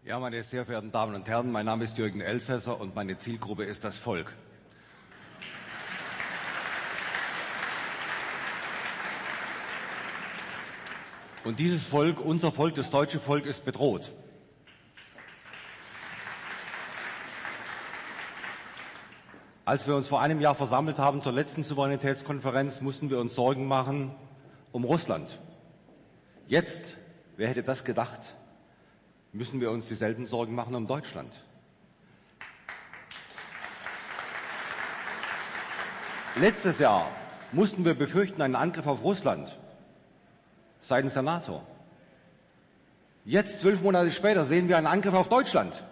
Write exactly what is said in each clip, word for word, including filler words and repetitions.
Ja, meine sehr verehrten Damen und Herren, mein Name ist Jürgen Elsässer und meine Zielgruppe ist das Volk. Und dieses Volk, unser Volk, das deutsche Volk, ist bedroht. Als wir uns vor einem Jahr versammelt haben zur letzten Souveränitätskonferenz, mussten wir uns Sorgen machen um Russland. Jetzt, wer hätte das gedacht, müssen wir uns dieselben Sorgen machen um Deutschland. Letztes Jahr mussten wir befürchten einen Angriff auf Russland seitens der NATO. Jetzt, zwölf Monate später, sehen wir einen Angriff auf Deutschland.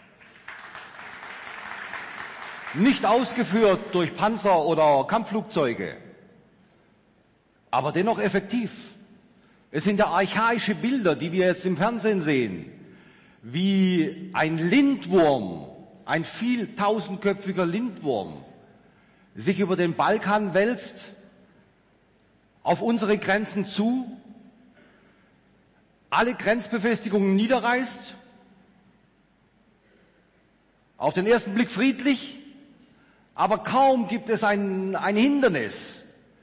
Nicht ausgeführt durch Panzer oder Kampfflugzeuge, aber dennoch effektiv. Es sind ja archaische Bilder, die wir jetzt im Fernsehen sehen, wie ein Lindwurm, ein viel tausendköpfiger Lindwurm, sich über den Balkan wälzt, auf unsere Grenzen zu, alle Grenzbefestigungen niederreißt, auf den ersten Blick friedlich, aber kaum gibt es ein, ein Hindernis,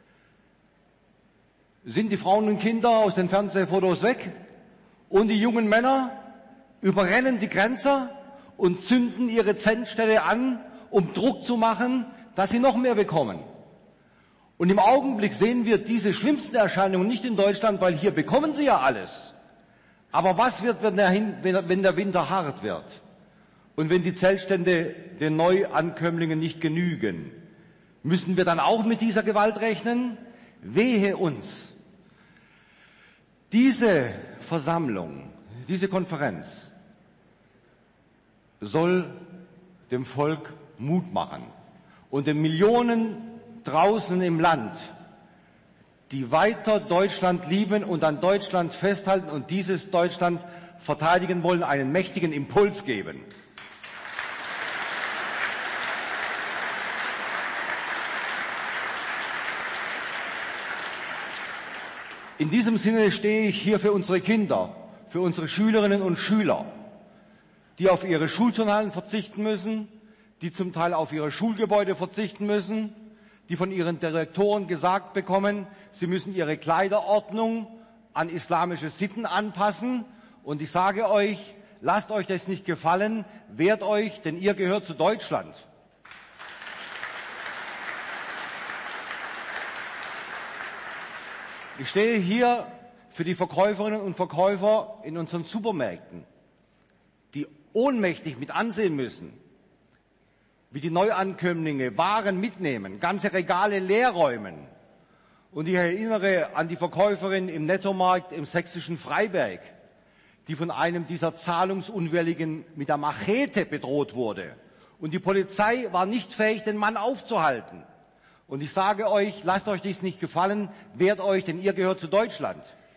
sind die Frauen und Kinder aus den Fernsehfotos weg und die jungen Männer überrennen die Grenzer und zünden ihre Zündstätte an, um Druck zu machen, dass sie noch mehr bekommen. Und im Augenblick sehen wir diese schlimmsten Erscheinungen nicht in Deutschland, weil hier bekommen sie ja alles. Aber was wird, wenn der, wenn der Winter hart wird? Und wenn die Zeltstände den Neuankömmlingen nicht genügen, müssen wir dann auch mit dieser Gewalt rechnen? Wehe uns! Diese Versammlung, diese Konferenz soll dem Volk Mut machen und den Millionen draußen im Land, die weiter Deutschland lieben und an Deutschland festhalten und dieses Deutschland verteidigen wollen, einen mächtigen Impuls geben. In diesem Sinne stehe ich hier für unsere Kinder, für unsere Schülerinnen und Schüler, die auf ihre Schulturnhallen verzichten müssen, die zum Teil auf ihre Schulgebäude verzichten müssen, die von ihren Direktoren gesagt bekommen, sie müssen ihre Kleiderordnung an islamische Sitten anpassen. Und ich sage euch, lasst euch das nicht gefallen, wehrt euch, denn ihr gehört zu Deutschland. Ich stehe hier für die Verkäuferinnen und Verkäufer in unseren Supermärkten, die ohnmächtig mit ansehen müssen, wie die Neuankömmlinge Waren mitnehmen, ganze Regale leerräumen. Und ich erinnere an die Verkäuferin im Nettomarkt im sächsischen Freiberg, die von einem dieser Zahlungsunwilligen mit der Machete bedroht wurde. Und die Polizei war nicht fähig, den Mann aufzuhalten. Und ich sage euch, lasst euch dies nicht gefallen, wehrt euch, denn ihr gehört zu Deutschland.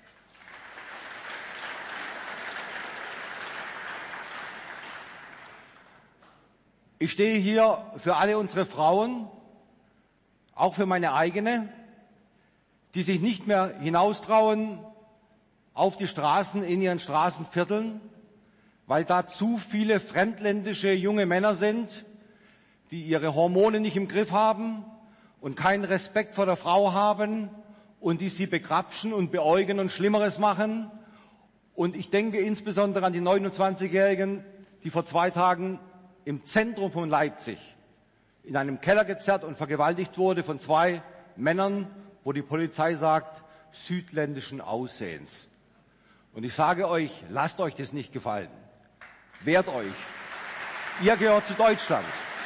Ich stehe hier für alle unsere Frauen, auch für meine eigene, die sich nicht mehr hinaustrauen auf die Straßen in ihren Straßenvierteln, weil da zu viele fremdländische junge Männer sind, die ihre Hormone nicht im Griff haben und keinen Respekt vor der Frau haben und die sie begrapschen und beäugen und Schlimmeres machen. Und ich denke insbesondere an die neunundzwanzigjährigen, die vor zwei Tagen im Zentrum von Leipzig in einem Keller gezerrt und vergewaltigt wurde von zwei Männern, wo die Polizei sagt, südländischen Aussehens. Und ich sage euch, lasst euch das nicht gefallen. Wehrt euch. Ihr gehört zu Deutschland.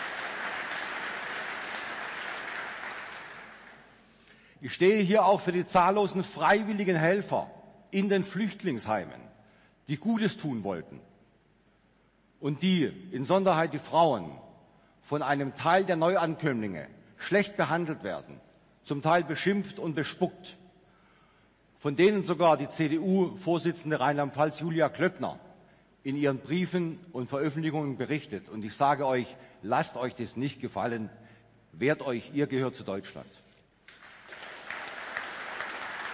Ich stehe hier auch für die zahllosen freiwilligen Helfer in den Flüchtlingsheimen, die Gutes tun wollten und die, insonderheit die Frauen, von einem Teil der Neuankömmlinge schlecht behandelt werden, zum Teil beschimpft und bespuckt, von denen sogar die C D U-Vorsitzende Rheinland-Pfalz Julia Klöckner in ihren Briefen und Veröffentlichungen berichtet. Und ich sage euch, lasst euch das nicht gefallen, wehrt euch, ihr gehört zu Deutschland.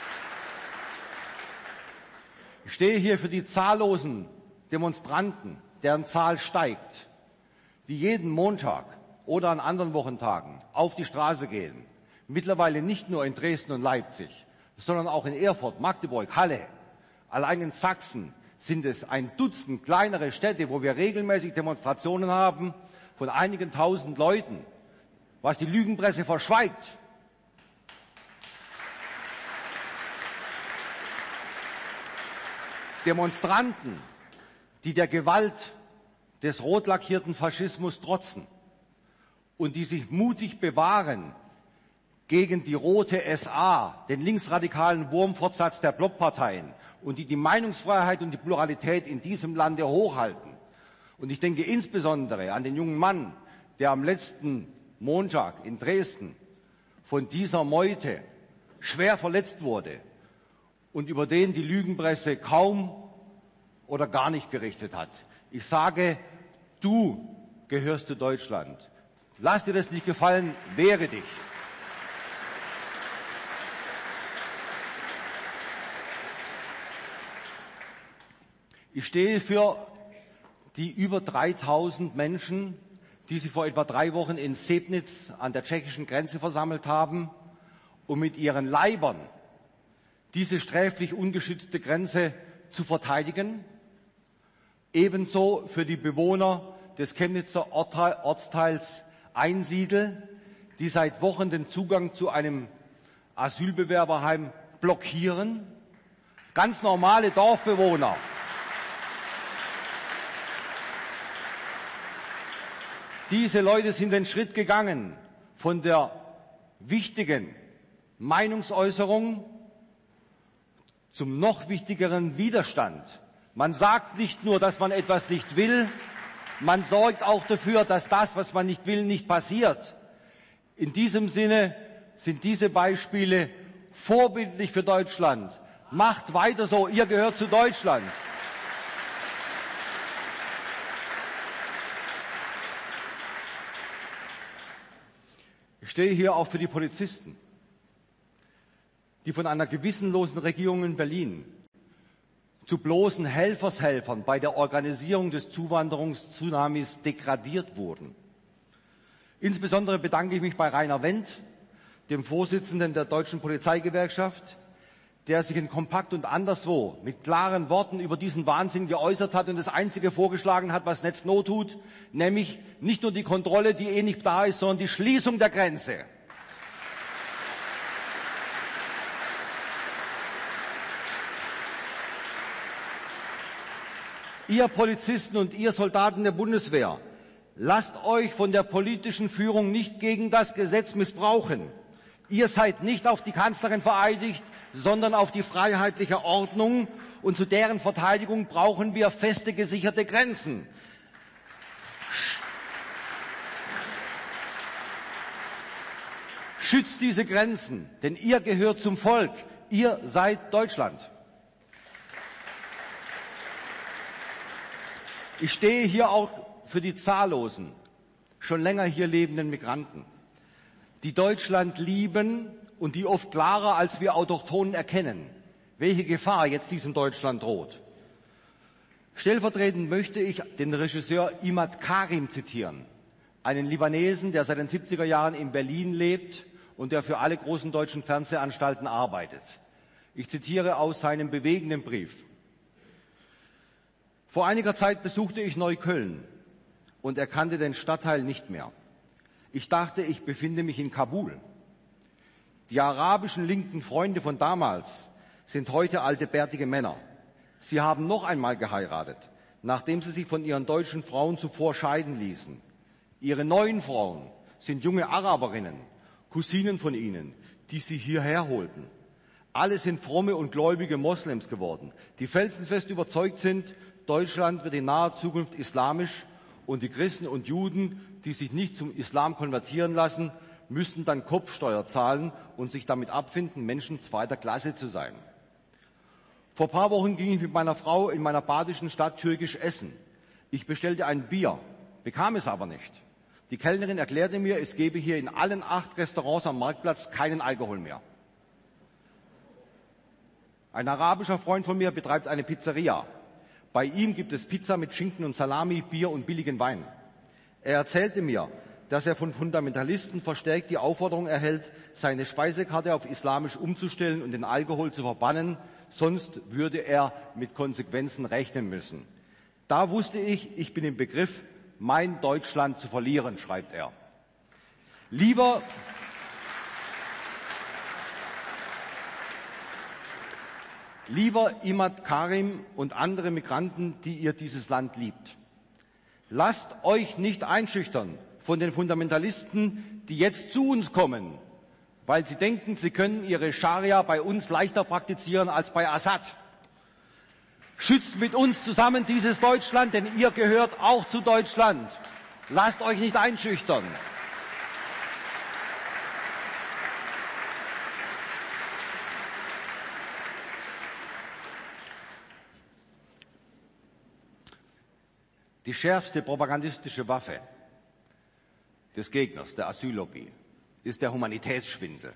Ich stehe hier für die zahllosen Demonstranten, deren Zahl steigt, die jeden Montag oder an anderen Wochentagen auf die Straße gehen, mittlerweile nicht nur in Dresden und Leipzig, sondern auch in Erfurt, Magdeburg, Halle, allein in Sachsen sind es ein Dutzend kleinere Städte, wo wir regelmäßig Demonstrationen haben von einigen tausend Leuten, was die Lügenpresse verschweigt. Demonstranten, die der Gewalt des rot lackierten Faschismus trotzen und die sich mutig bewahren gegen die rote S A, den linksradikalen Wurmfortsatz der Blockparteien und die die Meinungsfreiheit und die Pluralität in diesem Lande hochhalten. Und ich denke insbesondere an den jungen Mann, der am letzten Montag in Dresden von dieser Meute schwer verletzt wurde und über den die Lügenpresse kaum oder gar nicht berichtet hat. Ich sage, du gehörst zu Deutschland. Lass dir das nicht gefallen, wehre dich. Ich stehe für die über dreitausend Menschen, die sich vor etwa drei Wochen in Sebnitz an der tschechischen Grenze versammelt haben, um mit ihren Leibern diese sträflich ungeschützte Grenze zu verteidigen. Ebenso für die Bewohner des Chemnitzer Ortsteils Einsiedel, die seit Wochen den Zugang zu einem Asylbewerberheim blockieren. Ganz normale Dorfbewohner. Diese Leute sind den Schritt gegangen von der wichtigen Meinungsäußerung zum noch wichtigeren Widerstand. Man sagt nicht nur, dass man etwas nicht will, man sorgt auch dafür, dass das, was man nicht will, nicht passiert. In diesem Sinne sind diese Beispiele vorbildlich für Deutschland. Macht weiter so, ihr gehört zu Deutschland. Ich stehe hier auch für die Polizisten, die von einer gewissenlosen Regierung in Berlin zu bloßen Helfershelfern bei der Organisierung des Zuwanderungstsunamis degradiert wurden. Insbesondere bedanke ich mich bei Rainer Wendt, dem Vorsitzenden der Deutschen Polizeigewerkschaft, der sich in Kompakt und anderswo mit klaren Worten über diesen Wahnsinn geäußert hat und das Einzige vorgeschlagen hat, was Netz Not tut, nämlich nicht nur die Kontrolle, die eh nicht da ist, sondern die Schließung der Grenze. Ihr Polizisten und ihr Soldaten der Bundeswehr, lasst euch von der politischen Führung nicht gegen das Gesetz missbrauchen. Ihr seid nicht auf die Kanzlerin vereidigt, sondern auf die freiheitliche Ordnung, und zu deren Verteidigung brauchen wir feste, gesicherte Grenzen. Schützt diese Grenzen, denn ihr gehört zum Volk, ihr seid Deutschland. Ich stehe hier auch für die zahllosen, schon länger hier lebenden Migranten, die Deutschland lieben und die oft klarer als wir Autochtonen erkennen, welche Gefahr jetzt diesem Deutschland droht. Stellvertretend möchte ich den Regisseur Imad Karim zitieren, einen Libanesen, der seit den siebziger Jahren in Berlin lebt und der für alle großen deutschen Fernsehanstalten arbeitet. Ich zitiere aus seinem bewegenden Brief. Vor einiger Zeit besuchte ich Neukölln und erkannte den Stadtteil nicht mehr. Ich dachte, ich befinde mich in Kabul. Die arabischen linken Freunde von damals sind heute alte, bärtige Männer. Sie haben noch einmal geheiratet, nachdem sie sich von ihren deutschen Frauen zuvor scheiden ließen. Ihre neuen Frauen sind junge Araberinnen, Cousinen von ihnen, die sie hierher holten. Alle sind fromme und gläubige Moslems geworden, die felsenfest überzeugt sind, Deutschland wird in naher Zukunft islamisch und die Christen und Juden, die sich nicht zum Islam konvertieren lassen, müssten dann Kopfsteuer zahlen und sich damit abfinden, Menschen zweiter Klasse zu sein. Vor ein paar Wochen ging ich mit meiner Frau in meiner badischen Stadt türkisch essen. Ich bestellte ein Bier, bekam es aber nicht. Die Kellnerin erklärte mir, es gebe hier in allen acht Restaurants am Marktplatz keinen Alkohol mehr. Ein arabischer Freund von mir betreibt eine Pizzeria. Bei ihm gibt es Pizza mit Schinken und Salami, Bier und billigen Wein. Er erzählte mir, dass er von Fundamentalisten verstärkt die Aufforderung erhält, seine Speisekarte auf islamisch umzustellen und den Alkohol zu verbannen, sonst würde er mit Konsequenzen rechnen müssen. Da wusste ich, ich bin im Begriff, mein Deutschland zu verlieren, schreibt er. Lieber, lieber Imad Karim und andere Migranten, die ihr dieses Land liebt, lasst euch nicht einschüchtern von den Fundamentalisten, die jetzt zu uns kommen, weil sie denken, sie können ihre Scharia bei uns leichter praktizieren als bei Assad. Schützt mit uns zusammen dieses Deutschland, denn ihr gehört auch zu Deutschland. Lasst euch nicht einschüchtern. Die schärfste propagandistische Waffe des Gegners, der Asyllobby, ist der Humanitätsschwindel.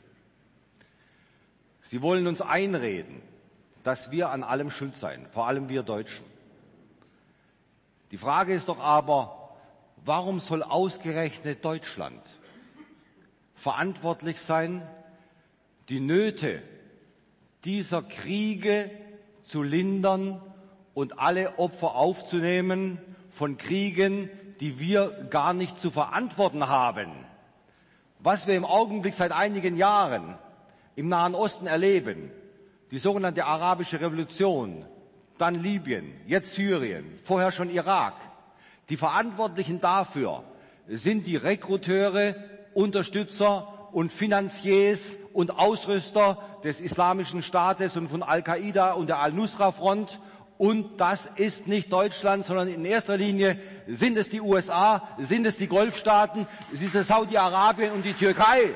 Sie wollen uns einreden, dass wir an allem schuld seien, vor allem wir Deutschen. Die Frage ist doch aber, warum soll ausgerechnet Deutschland verantwortlich sein, die Nöte dieser Kriege zu lindern und alle Opfer aufzunehmen von Kriegen, die wir gar nicht zu verantworten haben? Was wir im Augenblick seit einigen Jahren im Nahen Osten erleben, die sogenannte arabische Revolution, dann Libyen, jetzt Syrien, vorher schon Irak. Die Verantwortlichen dafür sind die Rekruteure, Unterstützer und Finanziers und Ausrüster des Islamischen Staates und von Al-Qaida und der Al-Nusra-Front. Und das ist nicht Deutschland, sondern in erster Linie sind es die U S A, sind es die Golfstaaten, es ist Saudi-Arabien und die Türkei.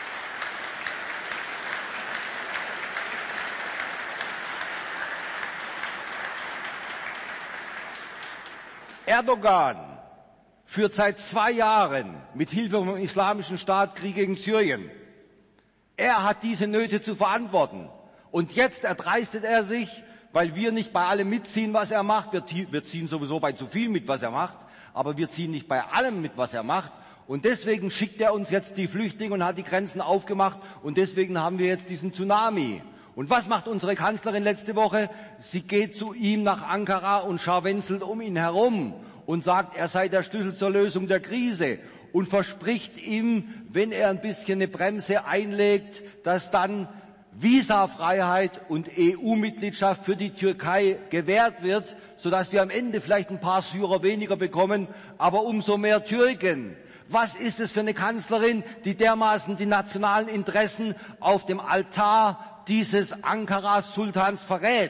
Erdogan führt seit zwei Jahren mit Hilfe vom Islamischen Staat Krieg gegen Syrien. Er hat diese Nöte zu verantworten. Und jetzt erdreistet er sich, weil wir nicht bei allem mitziehen, was er macht. Wir, wir ziehen sowieso bei zu viel mit, was er macht. Aber wir ziehen nicht bei allem mit, was er macht. Und deswegen schickt er uns jetzt die Flüchtlinge und hat die Grenzen aufgemacht. Und deswegen haben wir jetzt diesen Tsunami. Und was macht unsere Kanzlerin letzte Woche? Sie geht zu ihm nach Ankara und scharwenzelt um ihn herum und sagt, er sei der Schlüssel zur Lösung der Krise und verspricht ihm, wenn er ein bisschen eine Bremse einlegt, dass dann Visafreiheit und E U-Mitgliedschaft für die Türkei gewährt wird, sodass wir am Ende vielleicht ein paar Syrer weniger bekommen, aber umso mehr Türken. Was ist es für eine Kanzlerin, die dermaßen die nationalen Interessen auf dem Altar dieses Ankara-Sultans verrät?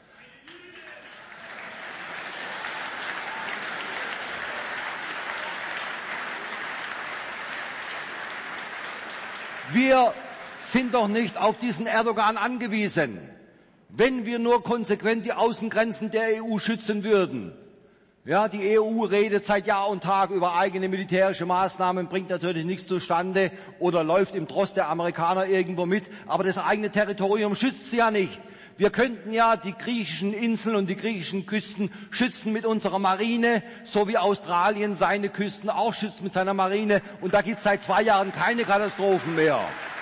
Wir sind doch nicht auf diesen Erdogan angewiesen. Wenn wir nur konsequent die Außengrenzen der E U schützen würden. Ja, die E U redet seit Jahr und Tag über eigene militärische Maßnahmen, bringt natürlich nichts zustande oder läuft im Tross der Amerikaner irgendwo mit, aber das eigene Territorium schützt sie ja nicht. Wir könnten ja die griechischen Inseln und die griechischen Küsten schützen mit unserer Marine, so wie Australien seine Küsten auch schützt mit seiner Marine. Und da gibt es seit zwei Jahren keine Katastrophen mehr.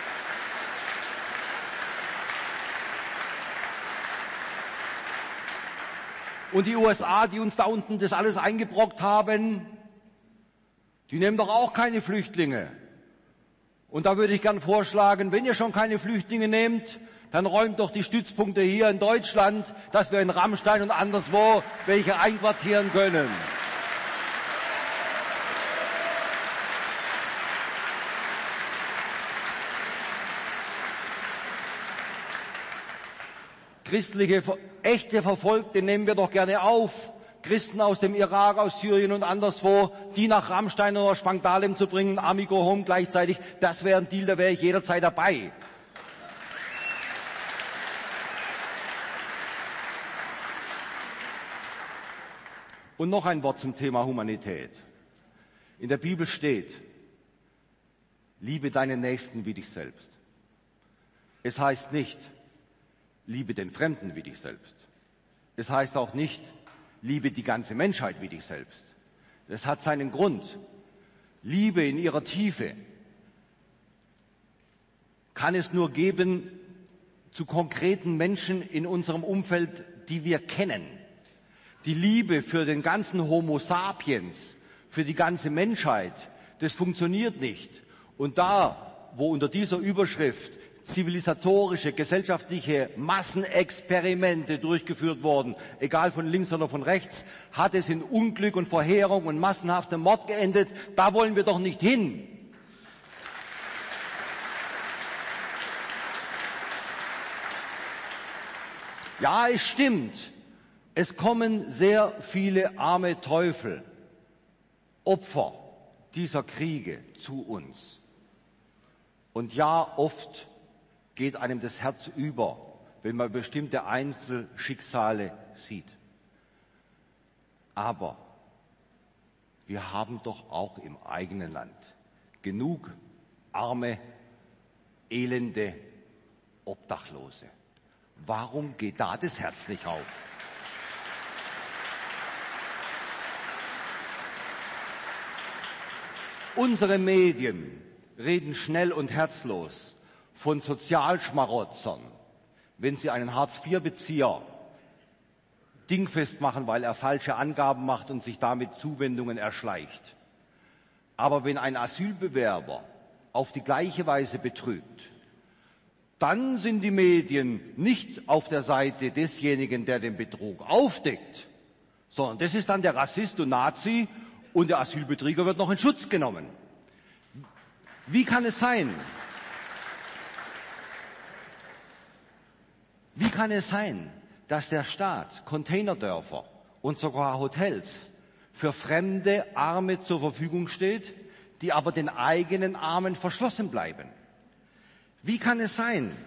Und die U S A, die uns da unten das alles eingebrockt haben, die nehmen doch auch keine Flüchtlinge. Und da würde ich gern vorschlagen, wenn ihr schon keine Flüchtlinge nehmt, dann räumt doch die Stützpunkte hier in Deutschland, dass wir in Rammstein und anderswo welche einquartieren können. Christliche, echte Verfolgte nehmen wir doch gerne auf. Christen aus dem Irak, aus Syrien und anderswo, die nach Rammstein oder Spangdahlem zu bringen, Amigo Home gleichzeitig, das wäre ein Deal, da wäre ich jederzeit dabei. Und noch ein Wort zum Thema Humanität. In der Bibel steht, liebe deinen Nächsten wie dich selbst. Es heißt nicht, liebe den Fremden wie dich selbst. Es heißt auch nicht, liebe die ganze Menschheit wie dich selbst. Das hat seinen Grund. Liebe in ihrer Tiefe kann es nur geben zu konkreten Menschen in unserem Umfeld, die wir kennen. Die Liebe für den ganzen Homo sapiens, für die ganze Menschheit, das funktioniert nicht. Und da, wo unter dieser Überschrift zivilisatorische, gesellschaftliche Massenexperimente durchgeführt wurden, egal von links oder von rechts, hat es in Unglück und Verheerung und massenhaftem Mord geendet. Da wollen wir doch nicht hin. Ja, es stimmt. Es kommen sehr viele arme Teufel, Opfer dieser Kriege zu uns. Und ja, oft geht einem das Herz über, wenn man bestimmte Einzelschicksale sieht. Aber wir haben doch auch im eigenen Land genug arme, elende Obdachlose. Warum geht da das Herz nicht auf? Unsere Medien reden schnell und herzlos von Sozialschmarotzern, wenn sie einen Hartz-vier-Bezieher dingfest machen, weil er falsche Angaben macht und sich damit Zuwendungen erschleicht. Aber wenn ein Asylbewerber auf die gleiche Weise betrügt, dann sind die Medien nicht auf der Seite desjenigen, der den Betrug aufdeckt, sondern das ist dann der Rassist und Nazi und der Asylbetrüger wird noch in Schutz genommen. Wie kann es sein? Wie kann es sein, dass der Staat Containerdörfer und sogar Hotels für fremde Arme zur Verfügung steht, die aber den eigenen Armen verschlossen bleiben? Wie kann es sein?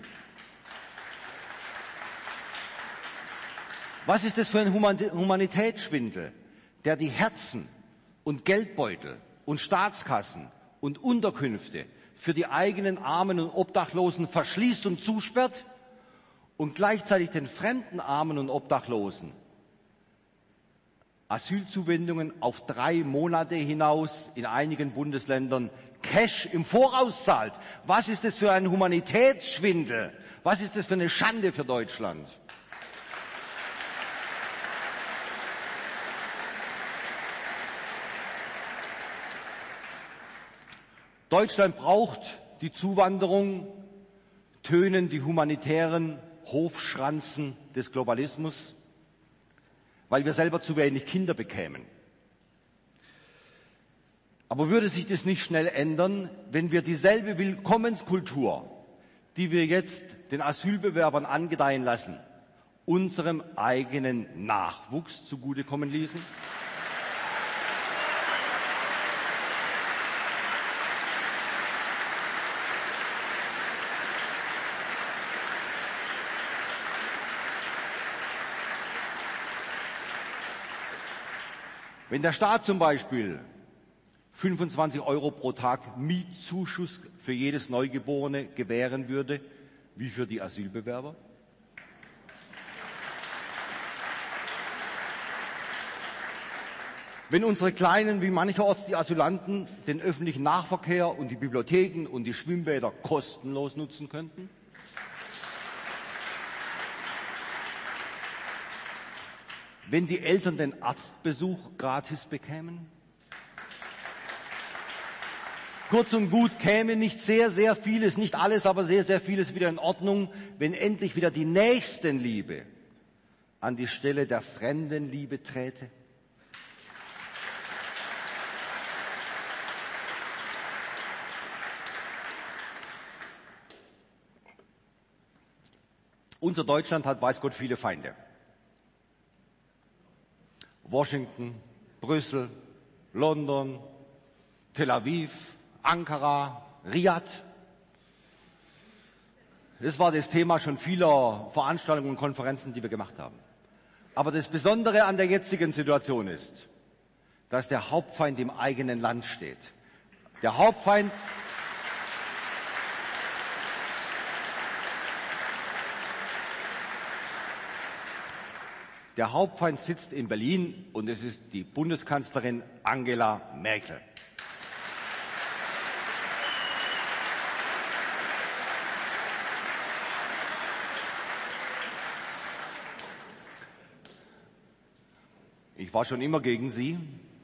Was ist das für ein Humanitätsschwindel, der die Herzen und Geldbeutel und Staatskassen und Unterkünfte für die eigenen Armen und Obdachlosen verschließt und zusperrt und gleichzeitig den fremden Armen und Obdachlosen Asylzuwendungen auf drei Monate hinaus in einigen Bundesländern Cash im Voraus zahlt. Was ist das für ein Humanitätsschwindel? Was ist das für eine Schande für Deutschland? Deutschland braucht die Zuwanderung, tönen die humanitären Hofschranzen des Globalismus, weil wir selber zu wenig Kinder bekämen. Aber würde sich das nicht schnell ändern, wenn wir dieselbe Willkommenskultur, die wir jetzt den Asylbewerbern angedeihen lassen, unserem eigenen Nachwuchs zugutekommen ließen? Wenn der Staat zum Beispiel fünfundzwanzig Euro pro Tag Mietzuschuss für jedes Neugeborene gewähren würde, wie für die Asylbewerber? Wenn unsere Kleinen wie mancherorts die Asylanten den öffentlichen Nahverkehr und die Bibliotheken und die Schwimmbäder kostenlos nutzen könnten? Wenn die Eltern den Arztbesuch gratis bekämen? Kurz und gut, käme nicht sehr, sehr vieles, nicht alles, aber sehr, sehr vieles wieder in Ordnung, wenn endlich wieder die Nächstenliebe an die Stelle der Fremdenliebe träte? Unser Deutschland hat, weiß Gott, viele Feinde. Washington, Brüssel, London, Tel Aviv, Ankara, Riad. Das war das Thema schon vieler Veranstaltungen und Konferenzen, die wir gemacht haben. Aber das Besondere an der jetzigen Situation ist, dass der Hauptfeind im eigenen Land steht. Der Hauptfeind Der Hauptfeind sitzt in Berlin und es ist die Bundeskanzlerin Angela Merkel. Ich war schon immer gegen sie,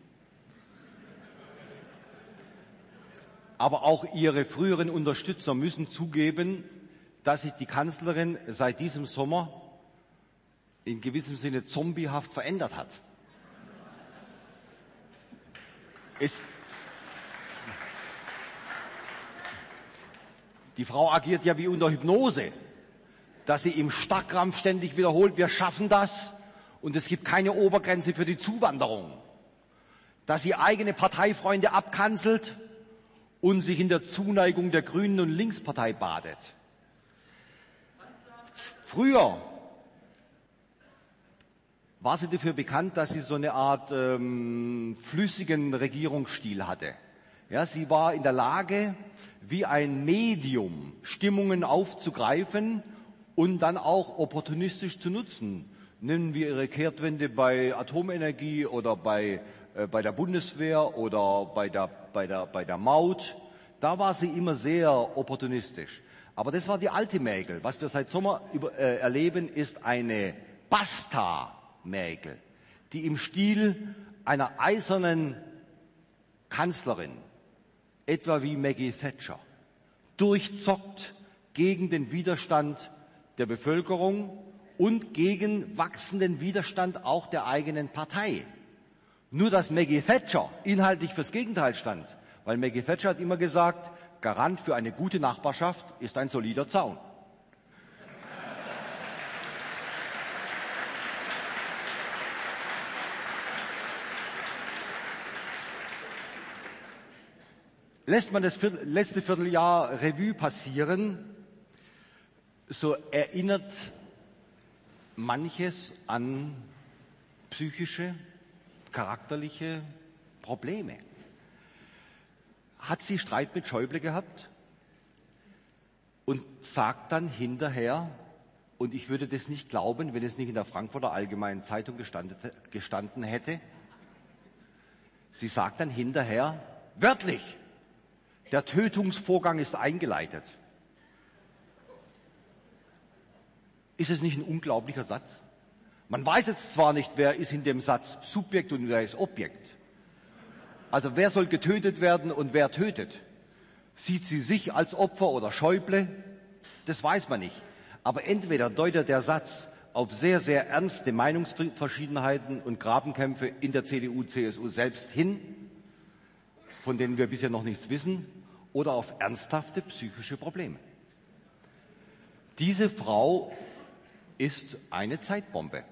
aber auch ihre früheren Unterstützer müssen zugeben, dass sich die Kanzlerin seit diesem Sommer in gewissem Sinne zombiehaft verändert hat. Es, die Frau agiert ja wie unter Hypnose, dass sie im Starrkrampf ständig wiederholt, wir schaffen das. Und es gibt keine Obergrenze für die Zuwanderung, dass sie eigene Parteifreunde abkanzelt und sich in der Zuneigung der Grünen und Linkspartei badet. Früher war sie dafür bekannt, dass sie so eine Art ähm, flüssigen Regierungsstil hatte. Ja, sie war in der Lage, wie ein Medium Stimmungen aufzugreifen und dann auch opportunistisch zu nutzen. Nehmen wir ihre Kehrtwende bei Atomenergie oder bei, äh, bei der Bundeswehr oder bei der, bei, der, bei der Maut. Da war sie immer sehr opportunistisch. Aber das war die alte Merkel. Was wir seit Sommer über, äh, erleben, ist eine Basta-Merkel, die im Stil einer eisernen Kanzlerin, etwa wie Maggie Thatcher, durchzockt gegen den Widerstand der Bevölkerung und gegen wachsenden Widerstand auch der eigenen Partei. Nur dass Maggie Thatcher inhaltlich fürs Gegenteil stand, weil Maggie Thatcher hat immer gesagt, Garant für eine gute Nachbarschaft ist ein solider Zaun. Lässt man das Viertel, letzte Vierteljahr Revue passieren, so erinnert manches an psychische, charakterliche Probleme. Hat sie Streit mit Schäuble gehabt und sagt dann hinterher, und ich würde das nicht glauben, wenn es nicht in der Frankfurter Allgemeinen Zeitung gestanden, gestanden hätte, sie sagt dann hinterher, wörtlich, der Tötungsvorgang ist eingeleitet. Ist es nicht ein unglaublicher Satz? Man weiß jetzt zwar nicht, wer ist in dem Satz Subjekt und wer ist Objekt. Also wer soll getötet werden und wer tötet? Sieht sie sich als Opfer oder Schäuble? Das weiß man nicht. Aber entweder deutet der Satz auf sehr, sehr ernste Meinungsverschiedenheiten und Grabenkämpfe in der C D U, C S U selbst hin, von denen wir bisher noch nichts wissen, oder auf ernsthafte psychische Probleme. Diese Frau ist eine Zeitbombe.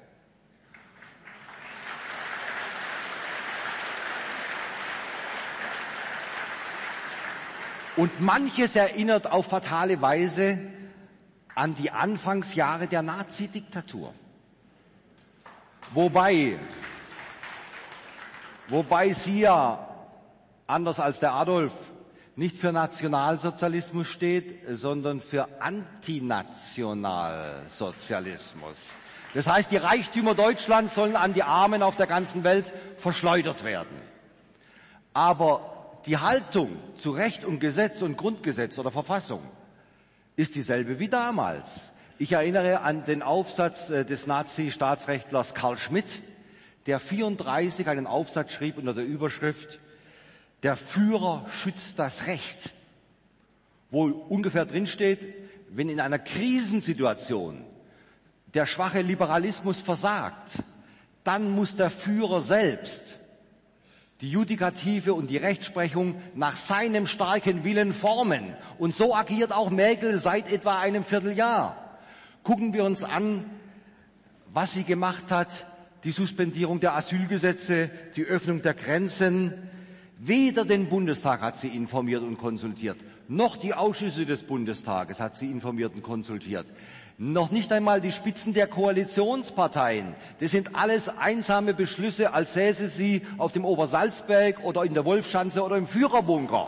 Und manches erinnert auf fatale Weise an die Anfangsjahre der Nazi-Diktatur. Wobei, wobei sie ja, anders als der Adolf, nicht für Nationalsozialismus steht, sondern für Antinationalsozialismus. Das heißt, die Reichtümer Deutschlands sollen an die Armen auf der ganzen Welt verschleudert werden. Aber die Haltung zu Recht und Gesetz und Grundgesetz oder Verfassung ist dieselbe wie damals. Ich erinnere an den Aufsatz des Nazi-Staatsrechtlers Carl Schmitt, der vierunddreißig einen Aufsatz schrieb unter der Überschrift Der Führer schützt das Recht, wo ungefähr drinsteht, wenn in einer Krisensituation der schwache Liberalismus versagt, dann muss der Führer selbst die Judikative und die Rechtsprechung nach seinem starken Willen formen. Und so agiert auch Merkel seit etwa einem Vierteljahr. Gucken wir uns an, was sie gemacht hat, die Suspendierung der Asylgesetze, die Öffnung der Grenzen. Weder den Bundestag hat sie informiert und konsultiert, noch die Ausschüsse des Bundestages hat sie informiert und konsultiert. Noch nicht einmal die Spitzen der Koalitionsparteien. Das sind alles einsame Beschlüsse, als säße sie auf dem Obersalzberg oder in der Wolfschanze oder im Führerbunker.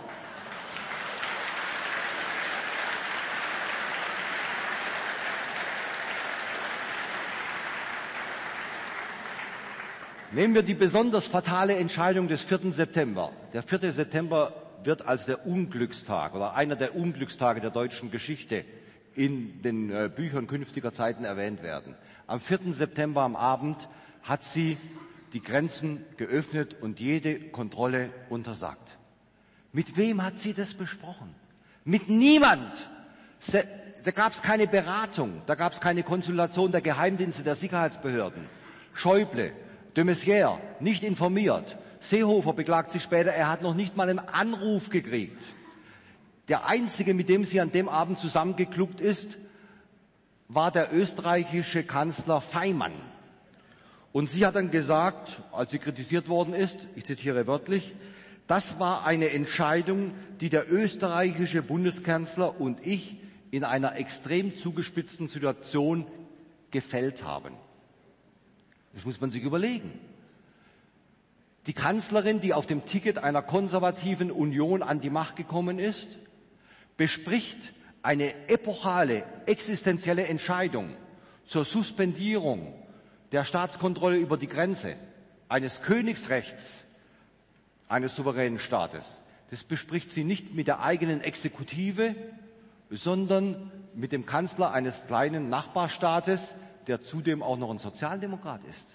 Nehmen wir die besonders fatale Entscheidung des vierten September. Der vierte September wird als der Unglückstag oder einer der Unglückstage der deutschen Geschichte in den äh, Büchern künftiger Zeiten erwähnt werden. Am vierten September am Abend hat sie die Grenzen geöffnet und jede Kontrolle untersagt. Mit wem hat sie das besprochen? Mit niemand. Da gab es keine Beratung, da gab es keine Konsultation der Geheimdienste, der Sicherheitsbehörden. Schäuble, de Maizière, nicht informiert. Seehofer beklagt sich später, er hat noch nicht mal einen Anruf gekriegt. Der einzige, mit dem sie an dem Abend zusammengekluckt ist, war der österreichische Kanzler Faymann. Und sie hat dann gesagt, als sie kritisiert worden ist, ich zitiere wörtlich, das war eine Entscheidung, die der österreichische Bundeskanzler und ich in einer extrem zugespitzten Situation gefällt haben. Das muss man sich überlegen. Die Kanzlerin, die auf dem Ticket einer konservativen Union an die Macht gekommen ist, bespricht eine epochale, existenzielle Entscheidung zur Suspendierung der Staatskontrolle über die Grenze eines Königsrechts eines souveränen Staates. Das bespricht sie nicht mit der eigenen Exekutive, sondern mit dem Kanzler eines kleinen Nachbarstaates, der zudem auch noch ein Sozialdemokrat ist.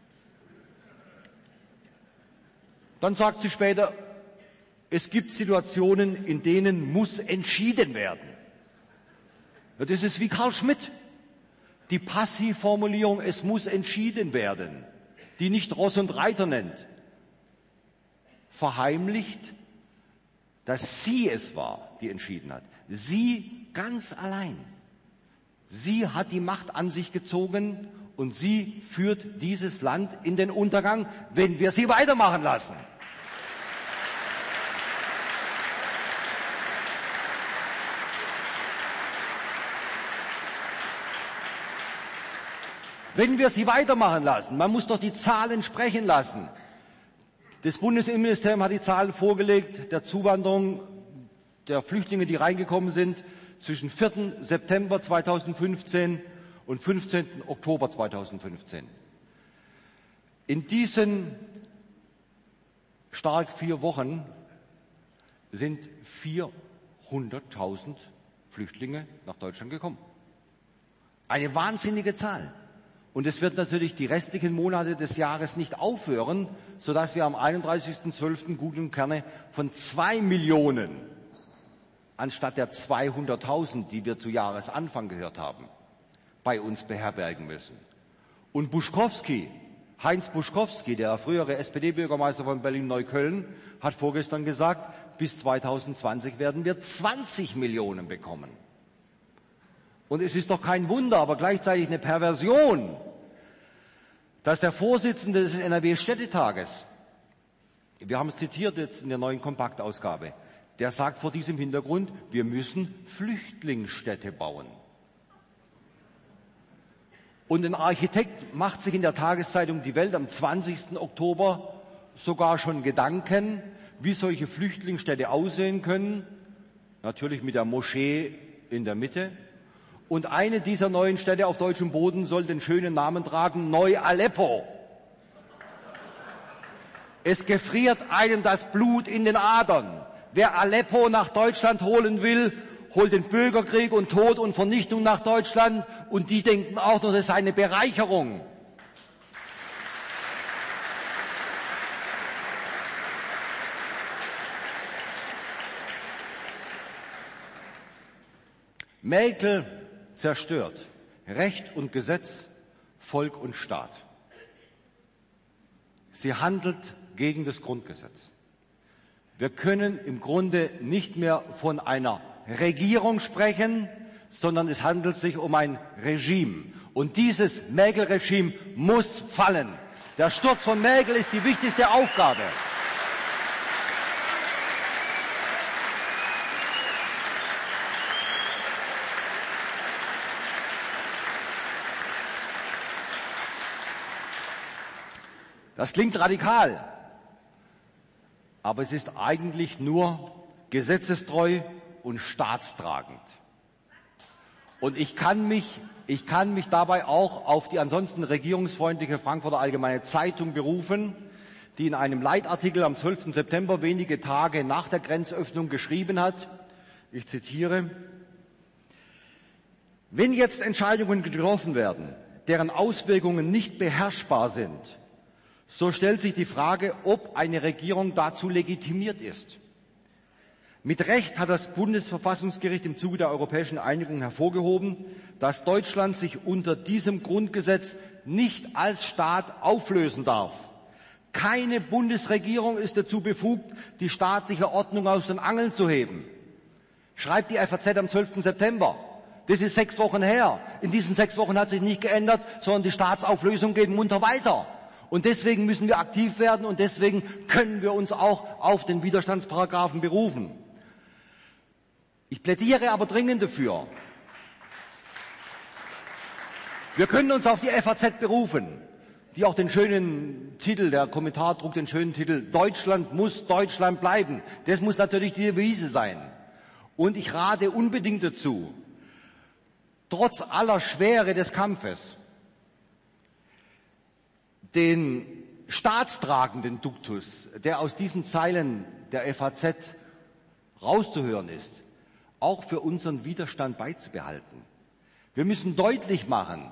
Dann sagt sie später, es gibt Situationen, in denen muss entschieden werden. Ja, das ist wie Karl Schmidt. Die Passivformulierung, es muss entschieden werden, die nicht Ross und Reiter nennt, verheimlicht, dass sie es war, die entschieden hat. Sie ganz allein. Sie hat die Macht an sich gezogen und sie führt dieses Land in den Untergang, wenn wir sie weitermachen lassen. Wenn wir sie weitermachen lassen, man muss doch die Zahlen sprechen lassen. Das Bundesinnenministerium hat die Zahlen vorgelegt der Zuwanderung der Flüchtlinge, die reingekommen sind, zwischen vierten September zweitausendfünfzehn und fünfzehnten Oktober zweitausendfünfzehn. In diesen stark vier Wochen sind vierhunderttausend Flüchtlinge nach Deutschland gekommen. Eine wahnsinnige Zahl. Und es wird natürlich die restlichen Monate des Jahres nicht aufhören, sodass wir am einunddreißigsten zwölften gut und gerne von zwei Millionen anstatt der zweihunderttausend, die wir zu Jahresanfang gehört haben, bei uns beherbergen müssen. Und Buschkowski, Heinz Buschkowski, der frühere S P D-Bürgermeister von Berlin-Neukölln, hat vorgestern gesagt, bis zweitausendzwanzig werden wir zwanzig Millionen bekommen. Und es ist doch kein Wunder, aber gleichzeitig eine Perversion, dass der Vorsitzende des N R W-Städtetages, wir haben es zitiert jetzt in der neuen Kompaktausgabe, der sagt vor diesem Hintergrund, wir müssen Flüchtlingsstädte bauen. Und ein Architekt macht sich in der Tageszeitung Die Welt am zwanzigsten Oktober sogar schon Gedanken, wie solche Flüchtlingsstädte aussehen können. Natürlich mit der Moschee in der Mitte. Und eine dieser neuen Städte auf deutschem Boden soll den schönen Namen tragen, Neu-Aleppo. Es gefriert einem das Blut in den Adern. Wer Aleppo nach Deutschland holen will, holt den Bürgerkrieg und Tod und Vernichtung nach Deutschland. Und die denken auch noch, das sei eine Bereicherung. Merkel zerstört Recht und Gesetz, Volk und Staat. Sie handelt gegen das Grundgesetz. Wir können im Grunde nicht mehr von einer Regierung sprechen, sondern es handelt sich um ein Regime. Und dieses Merkel-Regime muss fallen. Der Sturz von Merkel ist die wichtigste Aufgabe. Das klingt radikal, aber es ist eigentlich nur gesetzestreu und staatstragend. Und ich kann mich, ich kann mich dabei auch auf die ansonsten regierungsfreundliche Frankfurter Allgemeine Zeitung berufen, die in einem Leitartikel am zwölften September, wenige Tage nach der Grenzöffnung, geschrieben hat, ich zitiere: Wenn jetzt Entscheidungen getroffen werden, deren Auswirkungen nicht beherrschbar sind, so stellt sich die Frage, ob eine Regierung dazu legitimiert ist. Mit Recht hat das Bundesverfassungsgericht im Zuge der europäischen Einigung hervorgehoben, dass Deutschland sich unter diesem Grundgesetz nicht als Staat auflösen darf. Keine Bundesregierung ist dazu befugt, die staatliche Ordnung aus den Angeln zu heben. Schreibt die F A Z am zwölften September. Das ist sechs Wochen her. In diesen sechs Wochen hat sich nicht geändert, sondern die Staatsauflösung geht munter weiter. Und deswegen müssen wir aktiv werden und deswegen können wir uns auch auf den Widerstandsparagraphen berufen. Ich plädiere aber dringend dafür. Wir können uns auf die F A Z berufen, die auch den schönen Titel, der Kommentar trug den schönen Titel, Deutschland muss Deutschland bleiben. Das muss natürlich die Devise sein. Und ich rate unbedingt dazu, trotz aller Schwere des Kampfes, den staatstragenden Duktus, der aus diesen Zeilen der F A Z rauszuhören ist, auch für unseren Widerstand beizubehalten. Wir müssen deutlich machen,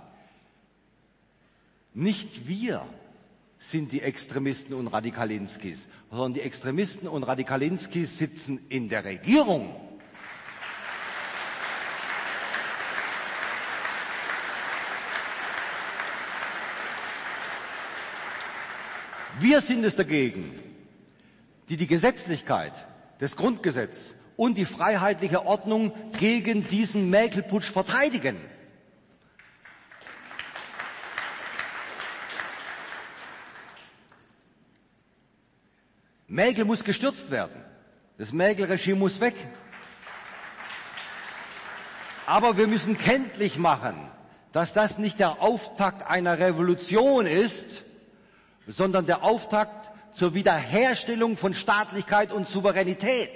nicht wir sind die Extremisten und Radikalinskis, sondern die Extremisten und Radikalinskis sitzen in der Regierung. Wir sind es dagegen, die die Gesetzlichkeit des Grundgesetzes und die freiheitliche Ordnung gegen diesen Mäkelputsch verteidigen. Merkel muss gestürzt werden. Das Merkel-Regime muss weg. Aber wir müssen kenntlich machen, dass das nicht der Auftakt einer Revolution ist, sondern der Auftakt zur Wiederherstellung von Staatlichkeit und Souveränität.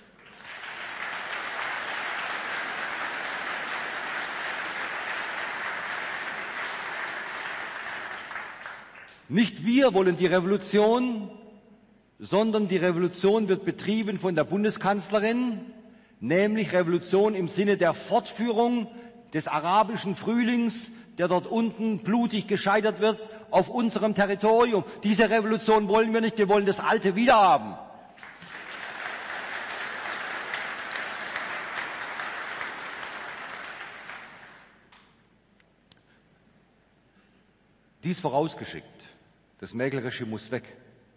Nicht wir wollen die Revolution, sondern die Revolution wird betrieben von der Bundeskanzlerin, nämlich Revolution im Sinne der Fortführung des arabischen Frühlings, der dort unten blutig gescheitert wird, auf unserem Territorium. Diese Revolution wollen wir nicht, wir wollen das Alte wiederhaben. Dies vorausgeschickt, das Merkel-Regime muss weg,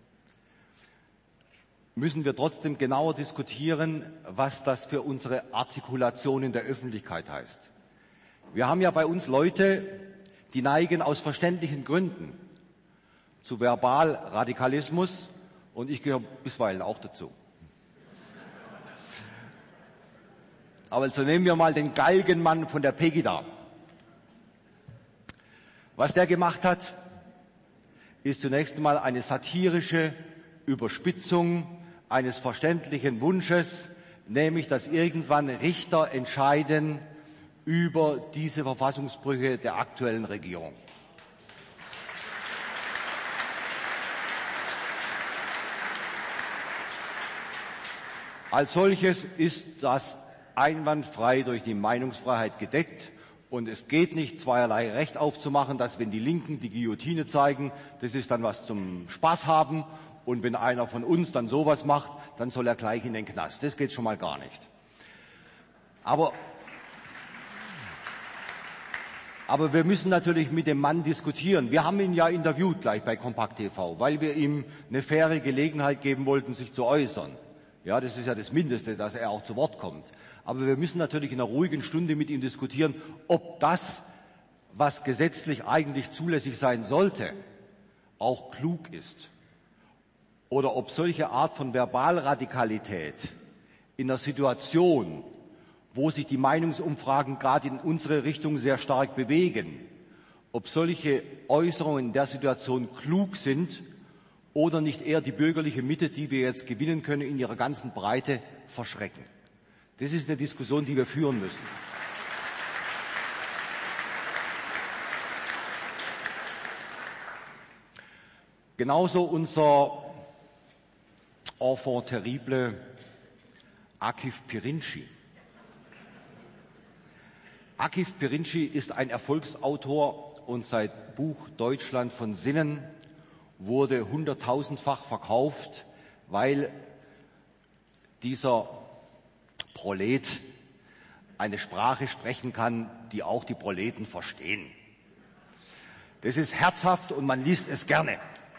müssen wir trotzdem genauer diskutieren, was das für unsere Artikulation in der Öffentlichkeit heißt. Wir haben ja bei uns Leute, die neigen aus verständlichen Gründen zu Verbalradikalismus und ich gehöre bisweilen auch dazu. Aber so nehmen wir mal den Galgenmann von der Pegida. Was der gemacht hat, ist zunächst einmal eine satirische Überspitzung eines verständlichen Wunsches, nämlich dass irgendwann Richter entscheiden über diese Verfassungsbrüche der aktuellen Regierung. Als solches ist das einwandfrei durch die Meinungsfreiheit gedeckt. Und es geht nicht, zweierlei Recht aufzumachen, dass wenn die Linken die Guillotine zeigen, das ist dann was zum Spaß haben. Und wenn einer von uns dann sowas macht, dann soll er gleich in den Knast. Das geht schon mal gar nicht. Aber, aber wir müssen natürlich mit dem Mann diskutieren. Wir haben ihn ja interviewt gleich bei Kompakt T V, weil wir ihm eine faire Gelegenheit geben wollten, sich zu äußern. Ja, das ist ja das Mindeste, dass er auch zu Wort kommt. Aber wir müssen natürlich in einer ruhigen Stunde mit ihm diskutieren, ob das, was gesetzlich eigentlich zulässig sein sollte, auch klug ist. Oder ob solche Art von Verbalradikalität in einer Situation, wo sich die Meinungsumfragen gerade in unsere Richtung sehr stark bewegen, ob solche Äußerungen in der Situation klug sind oder nicht eher die bürgerliche Mitte, die wir jetzt gewinnen können, in ihrer ganzen Breite verschrecken. Das ist eine Diskussion, die wir führen müssen. Genauso unser Enfant terrible Akif Pirinci. Akif Pirinci ist ein Erfolgsautor und sein Buch Deutschland von Sinnen wurde hunderttausendfach verkauft, weil dieser Prolet eine Sprache sprechen kann, die auch die Proleten verstehen. Das ist herzhaft und man liest es gerne.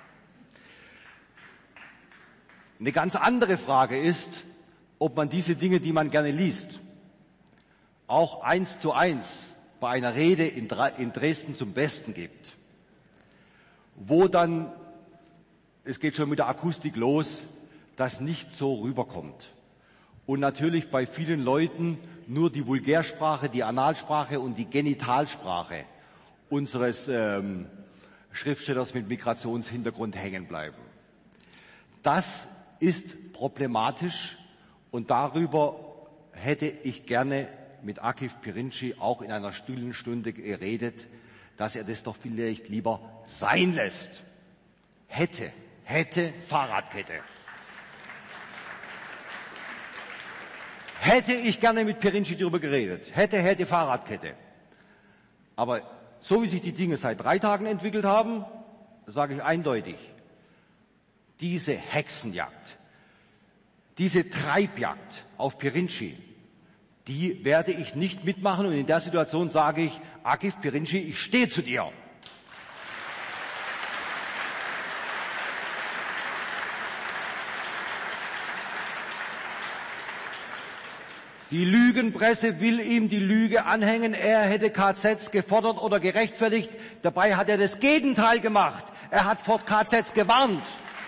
Eine ganz andere Frage ist, ob man diese Dinge, die man gerne liest, auch eins zu eins bei einer Rede in Dresden zum Besten gibt, wo dann, es geht schon mit der Akustik los, das nicht so rüberkommt. Und natürlich bei vielen Leuten nur die Vulgärsprache, die Analsprache und die Genitalsprache unseres ähm, Schriftstellers mit Migrationshintergrund hängen bleiben. Das ist problematisch und darüber hätte ich gerne mit Akif Pirinci auch in einer stillen Stunde geredet, dass er das doch vielleicht lieber sein lässt. Hätte, hätte Fahrradkette. Hätte ich gerne mit Pirinci darüber geredet. Hätte, hätte Fahrradkette. Aber so wie sich die Dinge seit drei Tagen entwickelt haben, sage ich eindeutig, diese Hexenjagd, diese Treibjagd auf Pirinci, die werde ich nicht mitmachen. Und in der Situation sage ich, Akif Pirinci, ich stehe zu dir. Die Lügenpresse will ihm die Lüge anhängen, er hätte K Zs gefordert oder gerechtfertigt. Dabei hat er das Gegenteil gemacht. Er hat vor K Zs gewarnt.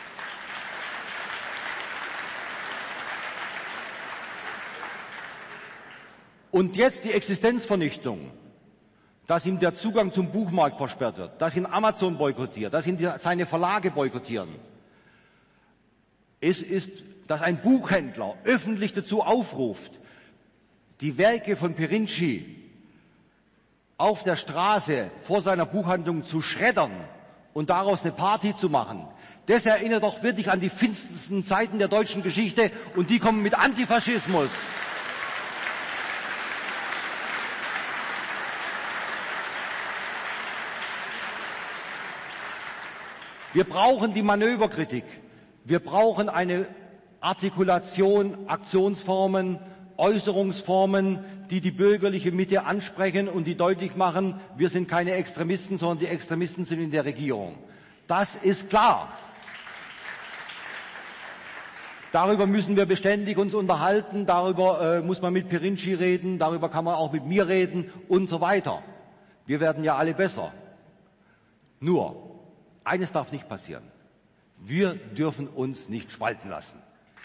Und jetzt die Existenzvernichtung, dass ihm der Zugang zum Buchmarkt versperrt wird, dass ihn Amazon boykottiert, dass ihn die, seine Verlage boykottieren. Es ist, dass ein Buchhändler öffentlich dazu aufruft, die Werke von Pirinci auf der Straße vor seiner Buchhandlung zu schreddern und daraus eine Party zu machen. Das erinnert doch wirklich an die finstersten Zeiten der deutschen Geschichte und die kommen mit Antifaschismus. Wir brauchen die Manöverkritik. Wir brauchen eine Artikulation, Aktionsformen, Äußerungsformen, die die bürgerliche Mitte ansprechen und die deutlich machen, wir sind keine Extremisten, sondern die Extremisten sind in der Regierung. Das ist klar. Darüber müssen wir beständig uns unterhalten, darüber äh, muss man mit Pirinci reden, darüber kann man auch mit mir reden und so weiter. Wir werden ja alle besser. Nur, eines darf nicht passieren. Wir dürfen uns nicht spalten lassen.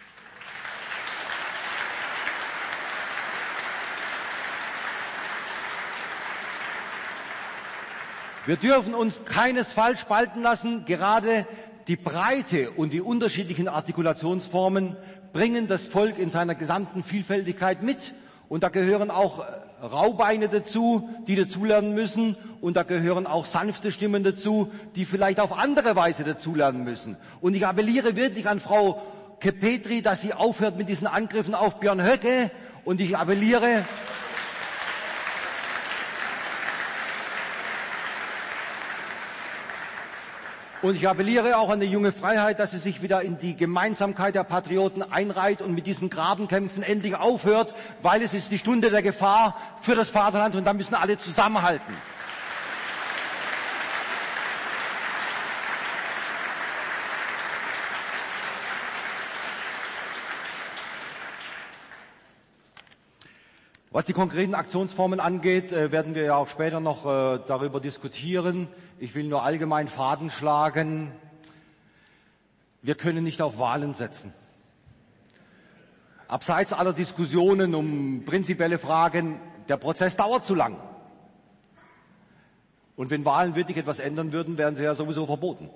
Wir dürfen uns keinesfalls spalten lassen. Gerade die Breite und die unterschiedlichen Artikulationsformen bringen das Volk in seiner gesamten Vielfältigkeit mit. Und da gehören auch Raubeine dazu, die dazulernen müssen. Und da gehören auch sanfte Stimmen dazu, die vielleicht auf andere Weise dazulernen müssen. Und ich appelliere wirklich an Frau Kepetri, dass sie aufhört mit diesen Angriffen auf Björn Höcke. Und ich appelliere... Und ich appelliere auch an die junge Freiheit, dass sie sich wieder in die Gemeinsamkeit der Patrioten einreiht und mit diesen Grabenkämpfen endlich aufhört, weil es ist die Stunde der Gefahr für das Vaterland und da müssen alle zusammenhalten. Was die konkreten Aktionsformen angeht, werden wir ja auch später noch darüber diskutieren. Ich will nur allgemein Faden schlagen. Wir können nicht auf Wahlen setzen. Abseits aller Diskussionen um prinzipielle Fragen, der Prozess dauert zu lang. Und wenn Wahlen wirklich etwas ändern würden, wären sie ja sowieso verboten.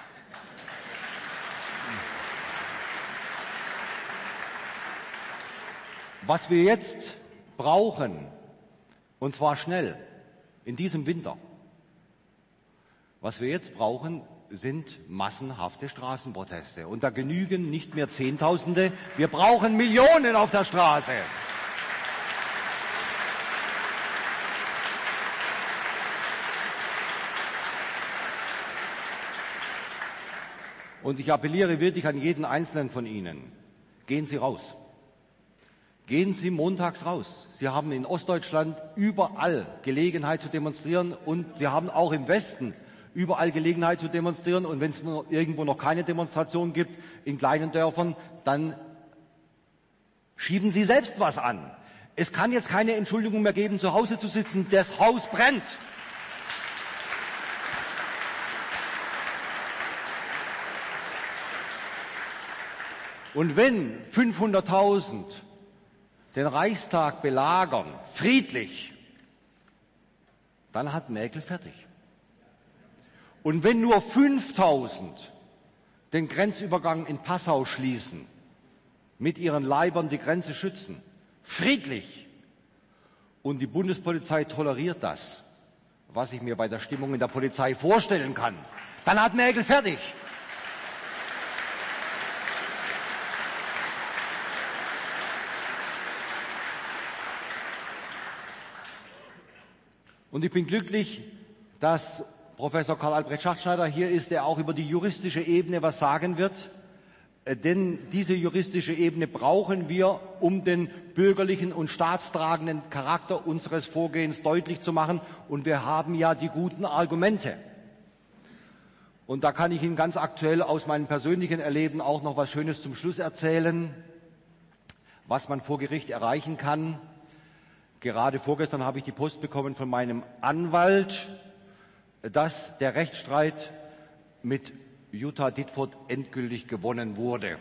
Was wir jetzt brauchen, und zwar schnell, in diesem Winter, was wir jetzt brauchen, sind massenhafte Straßenproteste. Und da genügen nicht mehr Zehntausende, wir brauchen Millionen auf der Straße. Und ich appelliere wirklich an jeden Einzelnen von Ihnen, gehen Sie raus. Gehen Sie montags raus. Sie haben in Ostdeutschland überall Gelegenheit zu demonstrieren und Sie haben auch im Westen überall Gelegenheit zu demonstrieren. Und wenn es irgendwo noch keine Demonstration gibt, in kleinen Dörfern, dann schieben Sie selbst was an. Es kann jetzt keine Entschuldigung mehr geben, zu Hause zu sitzen. Das Haus brennt. Und wenn fünfhunderttausend den Reichstag belagern, friedlich, dann hat Merkel fertig. Und wenn nur fünftausend den Grenzübergang in Passau schließen, mit ihren Leibern die Grenze schützen, friedlich, und die Bundespolizei toleriert das, was ich mir bei der Stimmung in der Polizei vorstellen kann, dann hat Merkel fertig. Und ich bin glücklich, dass Professor Karl Albrecht Schachtschneider hier ist, der auch über die juristische Ebene was sagen wird. Denn diese juristische Ebene brauchen wir, um den bürgerlichen und staatstragenden Charakter unseres Vorgehens deutlich zu machen. Und wir haben ja die guten Argumente. Und da kann ich Ihnen ganz aktuell aus meinem persönlichen Erleben auch noch was Schönes zum Schluss erzählen, was man vor Gericht erreichen kann. Gerade vorgestern habe ich die Post bekommen von meinem Anwalt, dass der Rechtsstreit mit Jutta Ditfurth endgültig gewonnen wurde.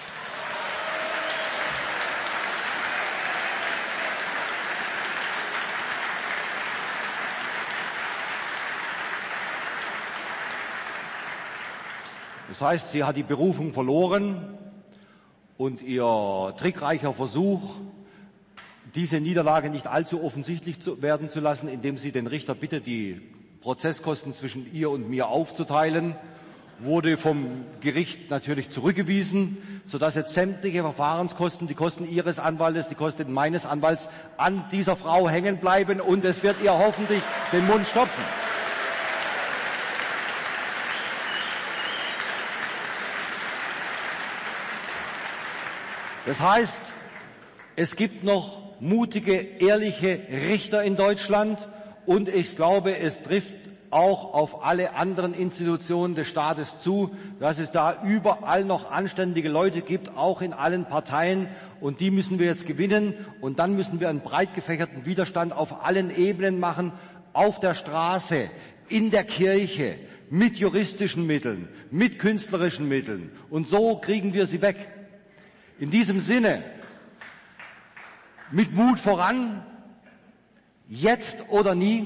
Das heißt, sie hat die Berufung verloren und ihr trickreicher Versuch, diese Niederlage nicht allzu offensichtlich zu werden zu lassen, indem sie den Richter bittet, die Prozesskosten zwischen ihr und mir aufzuteilen, wurde vom Gericht natürlich zurückgewiesen, sodass jetzt sämtliche Verfahrenskosten, die Kosten Ihres Anwaltes, die Kosten meines Anwalts an dieser Frau hängen bleiben und es wird ihr hoffentlich den Mund stopfen. Das heißt, es gibt noch mutige, ehrliche Richter in Deutschland und ich glaube, es trifft auch auf alle anderen Institutionen des Staates zu, dass es da überall noch anständige Leute gibt, auch in allen Parteien, und die müssen wir jetzt gewinnen, und dann müssen wir einen breit gefächerten Widerstand auf allen Ebenen machen, auf der Straße, in der Kirche, mit juristischen Mitteln, mit künstlerischen Mitteln, und so kriegen wir sie weg. In diesem Sinne, mit Mut voran, jetzt oder nie.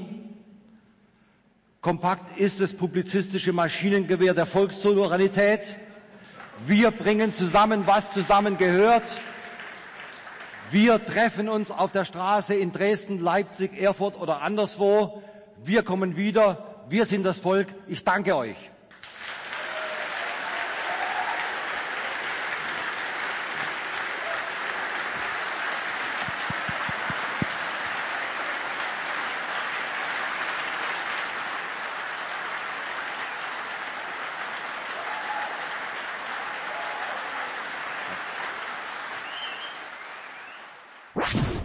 Kompakt ist das publizistische Maschinengewehr der Volkssouveränität. Wir bringen zusammen, was zusammengehört. Wir treffen uns auf der Straße in Dresden, Leipzig, Erfurt oder anderswo. Wir kommen wieder. Wir sind das Volk. Ich danke euch. You